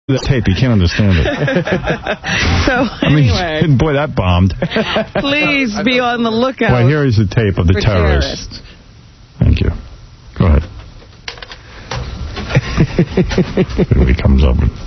the tape. You can't understand it. So, anyway. I mean, boy, that bombed. Please be on the lookout. Well, here is the tape of the terrorist. Thank you. Go ahead. Here he comes up with.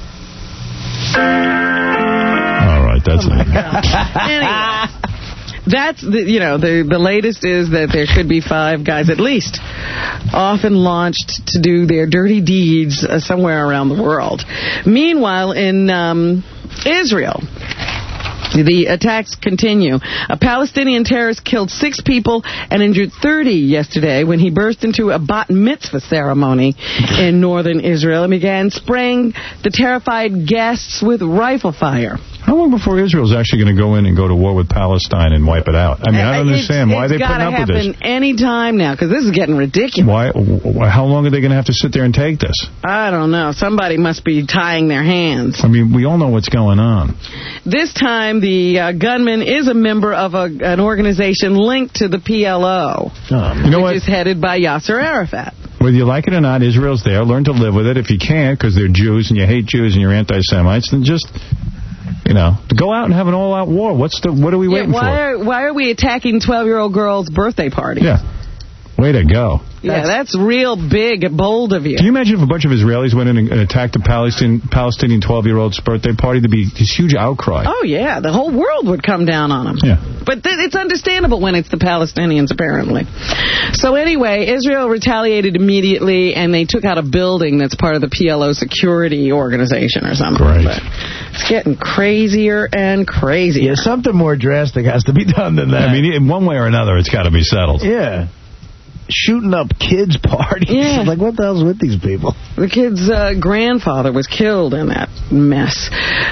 All right, that's it. Anyway. That's, the latest is that there could be 5 guys at least often launched to do their dirty deeds somewhere around the world. Meanwhile, in Israel, the attacks continue. A Palestinian terrorist killed 6 people and injured 30 yesterday when he burst into a bat mitzvah ceremony in northern Israel and began spraying the terrified guests with rifle fire. How long before Israel's actually going to go in and go to war with Palestine and wipe it out? I mean, I don't understand. Why are they putting up with this? It's got to happen any time now, because this is getting ridiculous. How long are they going to have to sit there and take this? I don't know. Somebody must be tying their hands. I mean, we all know what's going on. This time, the gunman is a member of an organization linked to the PLO, which is headed by Yasser Arafat. Whether you like it or not, Israel's there. Learn to live with it. If you can't, because they're Jews and you hate Jews and you're anti-Semites, then just... to go out and have an all-out war. What are we waiting for? Why are we attacking 12-year-old girls' birthday parties? Yeah. Way to go. Yeah, that's real big and bold of you. Can you imagine if a bunch of Israelis went in and attacked a Palestinian 12-year-old's birthday party? There'd be this huge outcry. Oh, yeah. The whole world would come down on them. Yeah. But it's understandable when it's the Palestinians, apparently. So anyway, Israel retaliated immediately, and they took out a building that's part of the PLO security organization or something. Great. But it's getting crazier and crazier. Yeah, something more drastic has to be done than that. I mean, in one way or another, it's got to be settled. Yeah. Shooting up kids' parties. Yeah. Like, what the hell's with these people? The kid's grandfather was killed in that mess.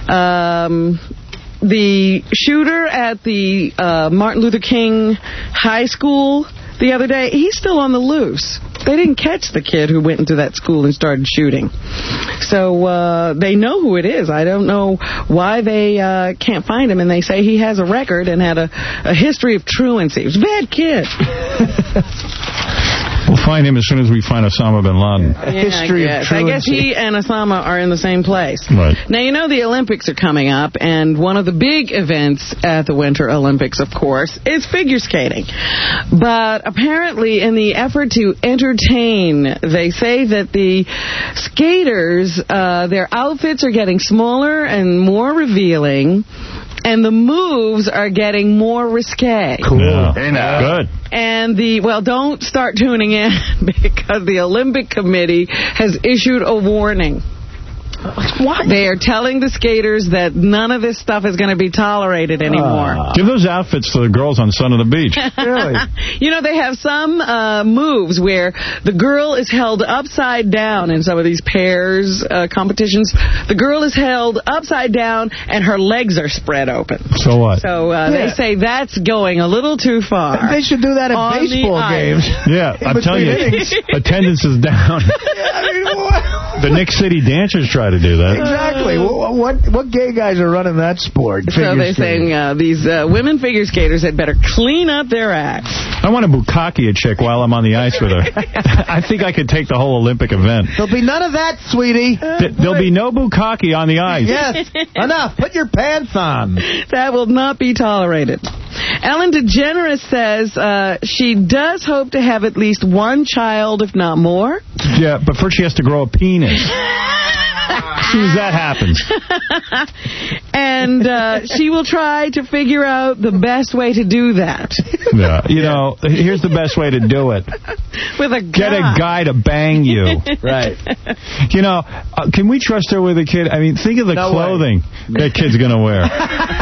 The shooter at the Martin Luther King High School the other day, he's still on the loose. They didn't catch the kid who went into that school and started shooting. So they know who it is. I don't know why they can't find him. And they say he has a record and had a history of truancy. He was a bad kid. We'll find him as soon as we find Osama bin Laden. Yeah, I guess he and Osama are in the same place. Right. Now, the Olympics are coming up, and one of the big events at the Winter Olympics, of course, is figure skating. But apparently, in the effort to entertain, they say that the skaters, their outfits are getting smaller and more revealing, and the moves are getting more risque. Cool. Yeah. Good. And don't start tuning in because the Olympic Committee has issued a warning. What? They are telling the skaters that none of this stuff is going to be tolerated anymore. Give those outfits to the girls on Son of the Beach. Really? They have some moves where the girl is held upside down in some of these pairs competitions. The girl is held upside down and her legs are spread open. So what? So they say that's going a little too far. They should do that at baseball games. Yeah, I'm telling you, attendance is down. The Nick City Dancers try to do that. Exactly. What gay guys are running that sport? So they're saying these women figure skaters had better clean up their acts. I want to bukkake a chick while I'm on the ice with her. I think I could take the whole Olympic event. There'll be none of that, sweetie. There'll be no bukkake on the ice. Yes. Enough. Put your pants on. That will not be tolerated. Ellen DeGeneres says she does hope to have at least one child, if not more. Yeah, but first she has to grow a penis. As soon as that happens. And she will try to figure out the best way to do that. Yeah. Here's the best way to do it. With a guy. Get a guy to bang you. Right. Can we trust her with a kid? I mean, think of the clothing that kid's going to wear.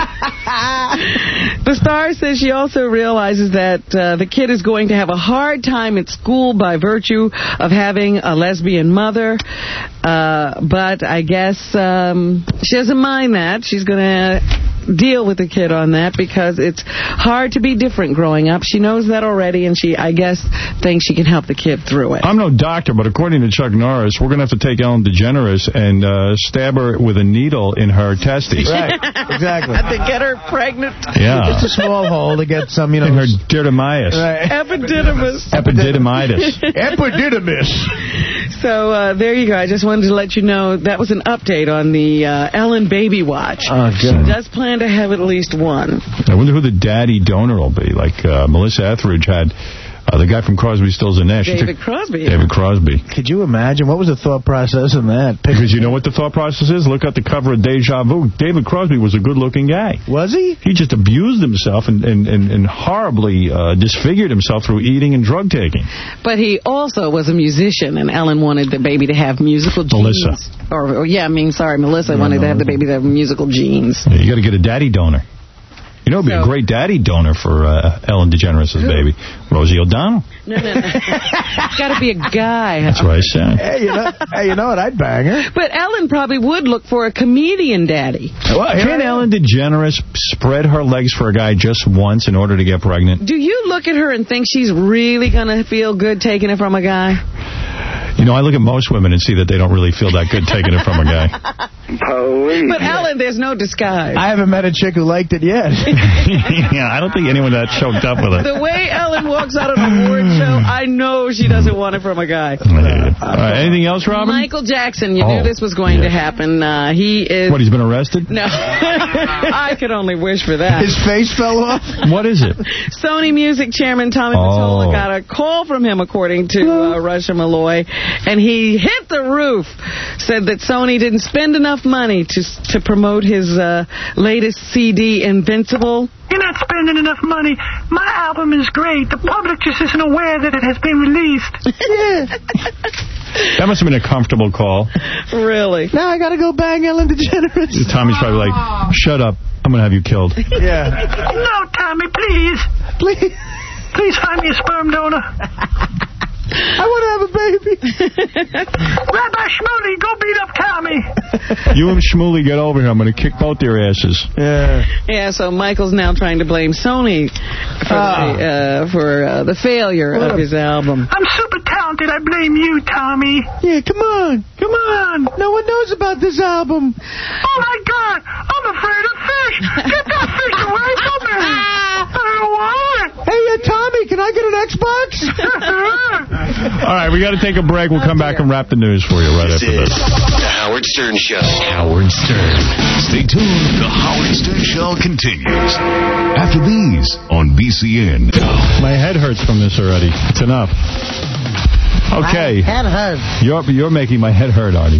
The Star says she also realizes that the kid is going to have a hard time at school by virtue of having a lesbian mother. But I guess she doesn't mind that. She's going to deal with the kid on that because it's hard to be different growing up. She knows that already, and she, I guess, thinks she can help the kid through it. I'm no doctor, but according to Chuck Norris, we're going to have to take Ellen DeGeneres and stab her with a needle in her testes. Right, exactly. To get her pregnant. Yeah. Just a small hole to get some, in her didymitis. Right. Epididymis. Epididymitis. Epididymis. So there you go. I just wanted to let you know that was an update on the Ellen Baby Watch. Oh, good. She does plan to have at least one. I wonder who the daddy donor will be. Like Melissa Etheridge had the guy from Crosby, Stills and Nash. David Crosby. David Crosby. Could you imagine? What was the thought process in that? Because you know what the thought process is? Look at the cover of Deja Vu. David Crosby was a good-looking guy. Was he? He just abused himself and horribly disfigured himself through eating and drug taking. But he also was a musician, and Ellen wanted the baby to have musical genes. Melissa. Melissa wanted to have the baby to have musical genes. Yeah, you got to get a daddy donor. You know, it'd be a great daddy donor for Ellen DeGeneres' baby. Rosie O'Donnell. No. It's got to be a guy. That's what I said. Hey, you know what? I'd bang her. But Ellen probably would look for a comedian daddy. Well, Can't Ellen DeGeneres spread her legs for a guy just once in order to get pregnant? Do you look at her and think she's really going to feel good taking it from a guy? You know, I look at most women and see that they don't really feel that good taking it from a guy. But Ellen, there's no disguise. I haven't met a chick who liked it yet. Yeah, I don't think anyone that choked up with it. The way Ellen walks out of an award show, I know she doesn't want it from a guy. All right, anything else, Robin? Michael Jackson, you knew this was going to happen. He is... What, he's been arrested? No. I could only wish for that. His face fell off? What is it? Sony Music Chairman Tommy Mottola got a call from him, according to Russia Malloy, and he hit the roof. Said that Sony didn't spend enough money to promote his latest CD, Invincible. You're not spending enough money. My album is great. The public just isn't aware that it has been released. That must have been a comfortable call. Really? Now I got to go bang Ellen DeGeneres. Tommy's probably like, shut up. I'm going to have you killed. Yeah. No, Tommy, please. Please find me a sperm donor. I want to have a baby. Rabbi Shmuley, go beat up Tommy. You and Shmuley get over here. I'm going to kick both their asses. Yeah, so Michael's now trying to blame Sony for the failure of his album. I'm super talented. I blame you, Tommy. Yeah, come on. Come on. No one knows about this album. Oh, my God. I'm afraid of fish. Get that fish away from me. I don't want it. Hey, Tommy, can I get an Xbox? All right, we got to take a break. We'll come back and wrap the news for you right after this. The Howard Stern Show. Howard Stern. Stay tuned. The Howard Stern Show continues after these on BCN. My head hurts from this already. It's enough. Okay. My head hurts. You're making my head hurt, Artie.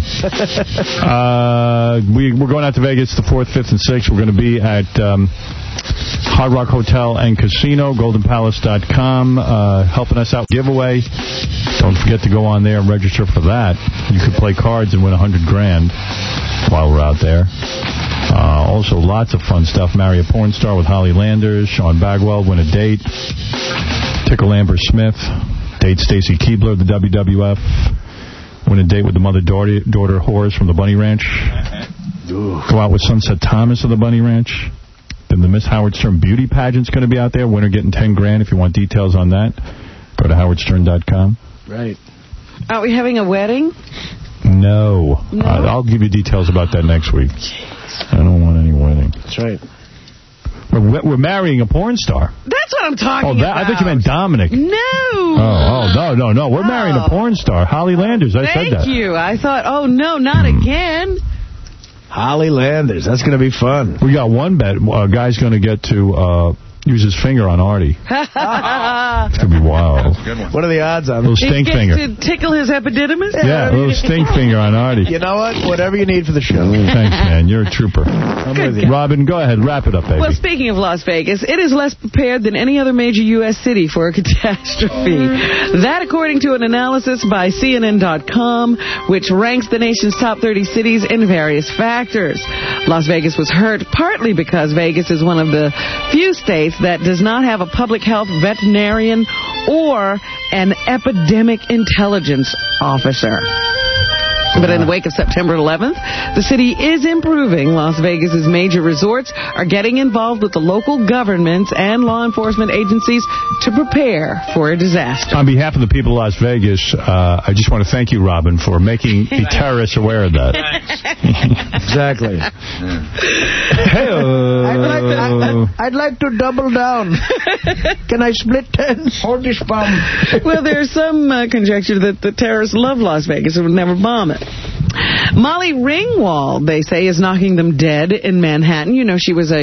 We're going out to Vegas the 4th, 5th, and 6th. We're going to be at Hard Rock Hotel and Casino, goldenpalace.com, helping us out giveaway. Don't forget to go on there and register for that. You could play cards and win $100,000 while we're out there. Also, lots of fun stuff. Marry a Porn Star with Holly Landers. Sean Bagwell, win a date. Tickle Amber Smith. Date Stacy Keibler of the WWF. Win a date with the mother-daughter whores from the Bunny Ranch. Go out with Sunset Thomas of the Bunny Ranch. Then the Miss Howard Stern Beauty Pageant's going to be out there. Winner getting $10,000. If you want details on that, go to howardstern.com. Right. Are we having a wedding? No. I'll give you details about that next week. I don't want any wedding. That's right. We're marrying a porn star. That's what I'm talking about. I think you meant Dominic. No. No. We're marrying a porn star. Holly Landers. I said that. Thank you. I thought, no, not again. Holly Landers. That's going to be fun. We got one bet. A guy's going to get to use his finger on Artie. It's going to be wild. What are the odds on it? Little stink finger. To tickle his epididymis? Yeah, a little stink finger on Artie. You know what? Whatever you need for the show. Thanks, man. You're a trooper. I'm with you. Robin, go ahead. Wrap it up, baby. Well, speaking of Las Vegas, it is less prepared than any other major U.S. city for a catastrophe. That, according to an analysis by CNN.com, which ranks the nation's top 30 cities in various factors. Las Vegas was hurt partly because Vegas is one of the few states that does not have a public health veterinarian or an epidemic intelligence officer. But in the wake of September 11th, the city is improving. Las Vegas's major resorts are getting involved with the local governments and law enforcement agencies to prepare for a disaster. On behalf of the people of Las Vegas, I just want to thank you, Robin, for making the terrorists aware of that. Exactly. I'd like to double down. Can I split tens? Hold this bomb. Well, there's some conjecture that the terrorists love Las Vegas and would never bomb it. Molly Ringwald, they say, is knocking them dead in Manhattan. You know, she was a